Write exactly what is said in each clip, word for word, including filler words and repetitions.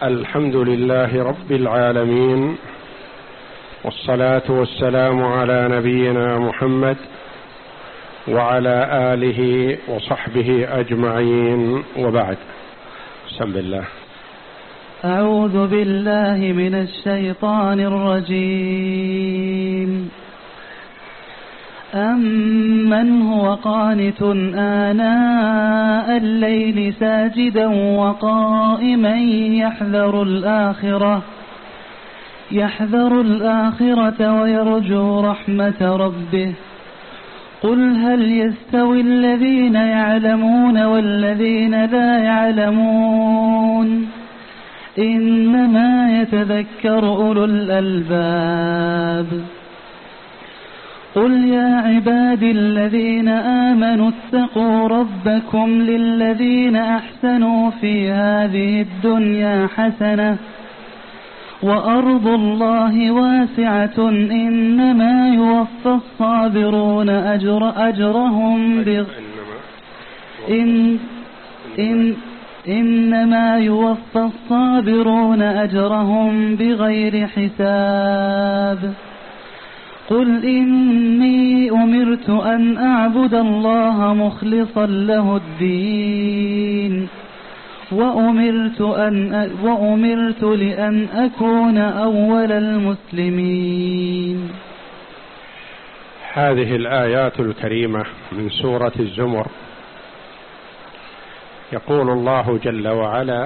الحمد لله رب العالمين، والصلاة والسلام على نبينا محمد وعلى آله وصحبه أجمعين، وبعد. بسم الله. أعوذ بالله من الشيطان الرجيم. أمن هو قانت آناء الليل ساجدا وقائما يحذر الآخرة يحذر الآخرة ويرجو رحمة ربه. قل هل يستوي الذين يعلمون والذين لا يعلمون؟ إنما يتذكر أولو الألباب. قل يا عبادي الذين آمنوا اتقوا ربكم للذين أحسنوا في هذه الدنيا حسنة وأرض الله واسعة إنما يوفى الصابرون أجر أجرهم بغ... إن... إن... إنما يوفى الصابرون أجرهم بغير حساب. قل إني أمرت أن أعبد الله مخلصا له الدين وأمرت, أن وأمرت لأن أكون أول المسلمين. هذه الآيات الكريمة من سورة الزمر يقول الله جل وعلا: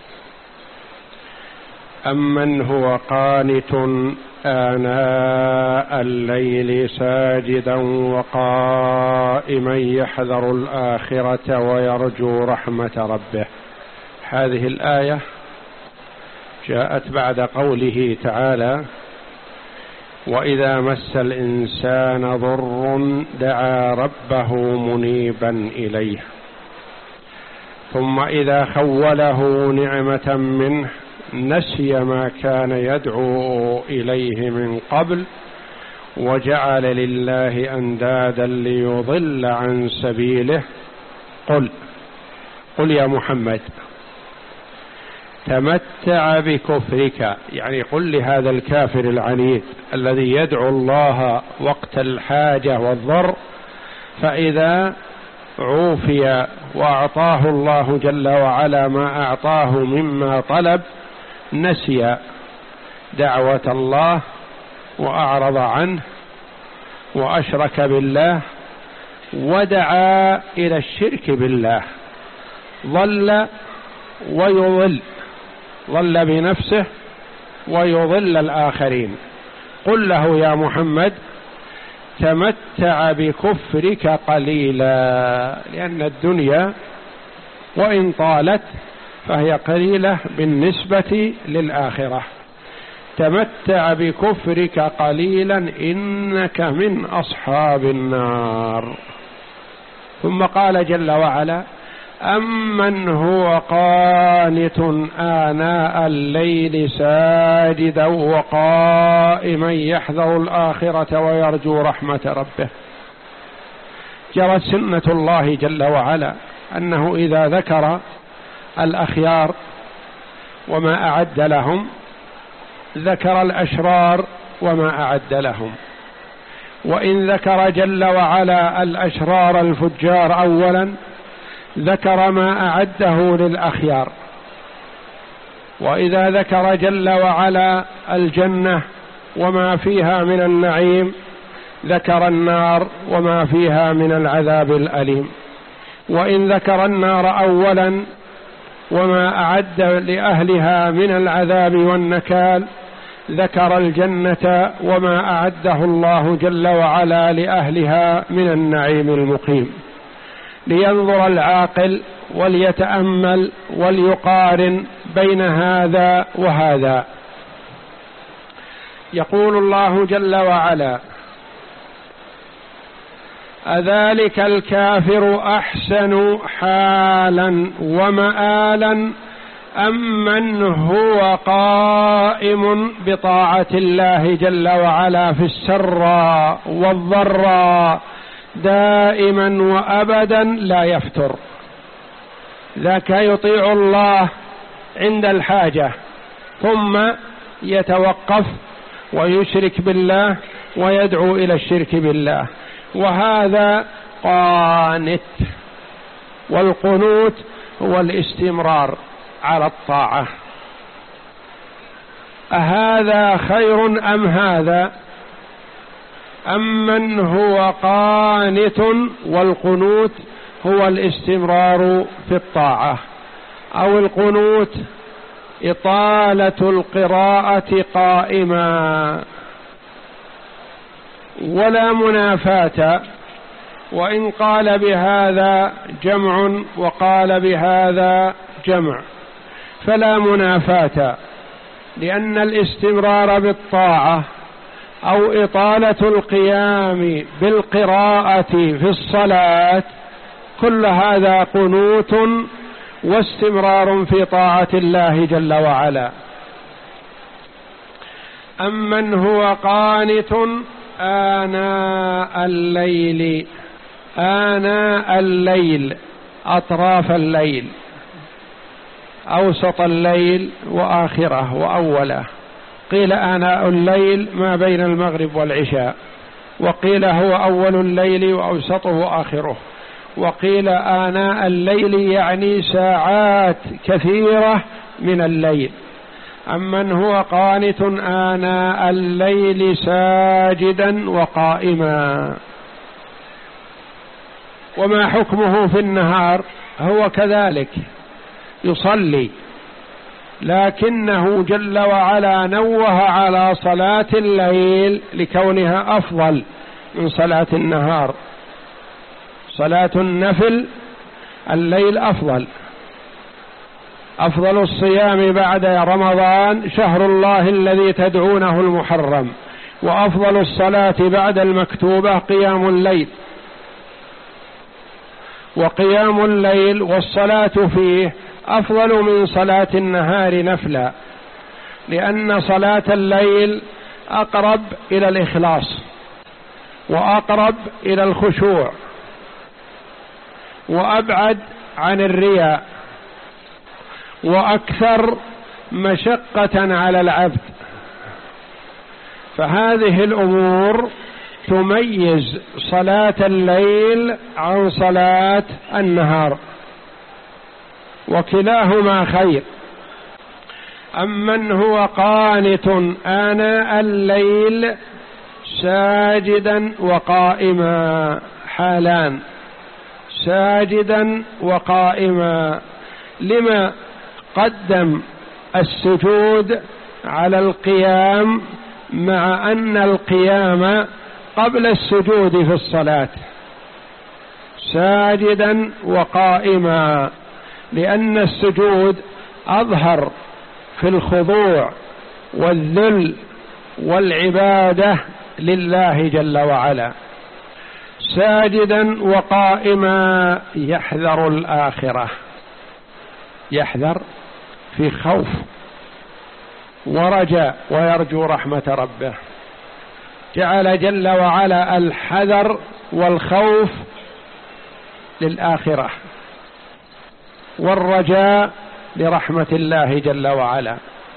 أمن هو قانت آناء الليل ساجدا وقائما يحذر الآخرة ويرجو رحمة ربه. هذه الآية جاءت بعد قوله تعالى: وإذا مس الإنسان ضر دعا ربه منيبا إليه، ثم إذا خوله نعمة منه نسي ما كان يدعو إليه من قبل وجعل لله أندادا ليضل عن سبيله. قل قل يا محمد تمتع بكفرك، يعني قل لهذا الكافر العنيد الذي يدعو الله وقت الحاجة والضر، فإذا عوفي وأعطاه الله جل وعلا ما أعطاه مما طلب نسي دعوة الله وأعرض عنه وأشرك بالله ودعا إلى الشرك بالله، ضل ويضل، ضل بنفسه ويضل الآخرين. قل له يا محمد تمتع بكفرك قليلا، لأن الدنيا وإن طالت فهي قليلة بالنسبة للآخرة. تمتع بكفرك قليلا إنك من أصحاب النار. ثم قال جل وعلا: أمن هو قانت آناء الليل ساجدا وقائما يحذر الآخرة ويرجو رحمة ربه. جرت سنة الله جل وعلا أنه إذا ذكر الأخيار وما أعد لهم ذكر الأشرار وما أعد لهم، وإن ذكر جل وعلا الأشرار الفجار أولا ذكر ما أعده للأخيار، وإذا ذكر جل وعلا الجنة وما فيها من النعيم ذكر النار وما فيها من العذاب الأليم. وإن ذكر النار أولا وما أعد لأهلها من العذاب والنكال ذكر الجنة وما أعده الله جل وعلا لأهلها من النعيم المقيم، لينظر العاقل وليتأمل وليقارن بين هذا وهذا. يقول الله جل وعلا: أذلك الكافر أحسن حالا ومآلا أمن هو قائم بطاعة الله جل وعلا في السراء والضراء دائما وأبدا لا يفتر. ذاك يطيع الله عند الحاجة ثم يتوقف ويشرك بالله ويدعو إلى الشرك بالله، وهذا قانت. والقنوت هو الاستمرار على الطاعة. أهذا خير أم هذا؟ أمن هو قانت والقنوت هو الاستمرار في الطاعة، أو القنوت إطالة القراءة قائما، ولا منافاة. وإن قال بهذا جمع وقال بهذا جمع فلا منافاة، لأن الاستمرار بالطاعة أو إطالة القيام بالقراءة في الصلاة كل هذا قنوت واستمرار في طاعة الله جل وعلا. أمن هو قانت آناء الليل، آناء الليل أطراف الليل، أوسط الليل وآخره وأوله، قيل آناء الليل ما بين المغرب والعشاء، وقيل هو أول الليل وأوسطه وآخره، وقيل آناء الليل يعني ساعات كثيرة من الليل. أمن هو قانت آناء الليل ساجدا وقائما. وما حكمه في النهار؟ هو كذلك يصلي، لكنه جل وعلا نوه على صلاة الليل لكونها أفضل من صلاة النهار. صلاة النفل الليل أفضل. أفضل الصيام بعد رمضان شهر الله الذي تدعونه المحرم، وأفضل الصلاة بعد المكتوبة قيام الليل. وقيام الليل والصلاة فيه أفضل من صلاة النهار نفلا، لأن صلاة الليل أقرب إلى الإخلاص وأقرب إلى الخشوع وأبعد عن الرياء وأكثر مشقة على العبد. فهذه الأمور تميز صلاة الليل عن صلاة النهار، وكلاهما خير. أمن هو قانت آناء الليل ساجدا وقائما، حالان، ساجدا وقائما. لما قدم السجود على القيام مع أن القيام قبل السجود في الصلاة؟ ساجدا وقائما، لأن السجود أظهر في الخضوع والذل والعبادة لله جل وعلا. ساجدا وقائما يحذر الآخرة، يحذر في خوف ورجاء ويرجو رحمة ربه. جعل جل وعلا الحذر والخوف للآخرة والرجاء لرحمة الله جل وعلا،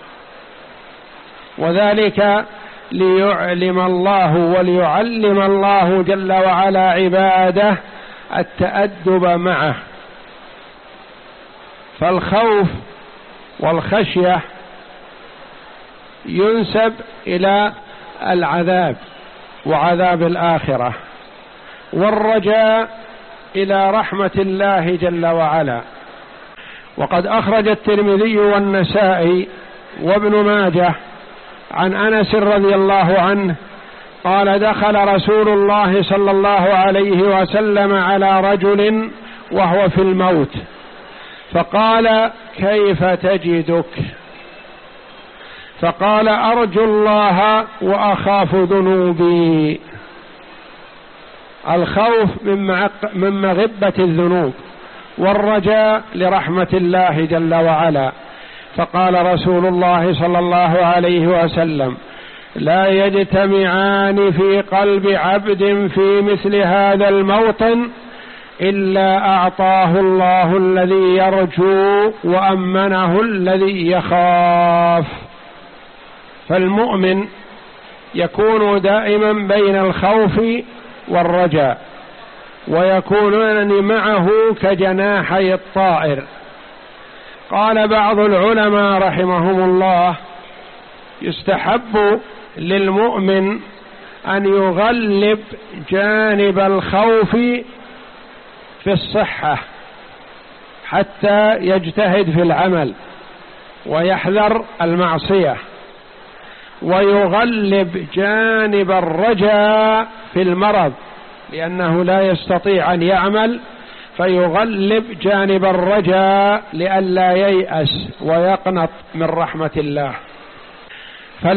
وذلك ليعلم الله وليعلم الله جل وعلا عباده التأدب معه. فالخوف والخشية ينسب إلى العذاب وعذاب الآخرة، والرجاء إلى رحمة الله جل وعلا. وقد أخرج الترمذي والنسائي وابن ماجه عن أنس رضي الله عنه قال: دخل رسول الله صلى الله عليه وسلم على رجل وهو في الموت، فقال: كيف تجدك؟ فقال: أرجو الله وأخاف ذنوبي. الخوف من مغبة الذنوب، والرجاء لرحمة الله جل وعلا. فقال رسول الله صلى الله عليه وسلم: لا يجتمعان في قلب عبد في مثل هذا الموطن إلا أعطاه الله الذي يرجو وأمنه الذي يخاف. فالمؤمن يكون دائما بين الخوف والرجاء، ويكونان معه كجناحي الطائر. قال بعض العلماء رحمهم الله: يستحب للمؤمن أن يغلب جانب الخوف في الصحة حتى يجتهد في العمل ويحذر المعصية، ويغلب جانب الرجاء في المرض لأنه لا يستطيع أن يعمل، فيغلب جانب الرجاء لئلا ييأس ويقنط من رحمة الله.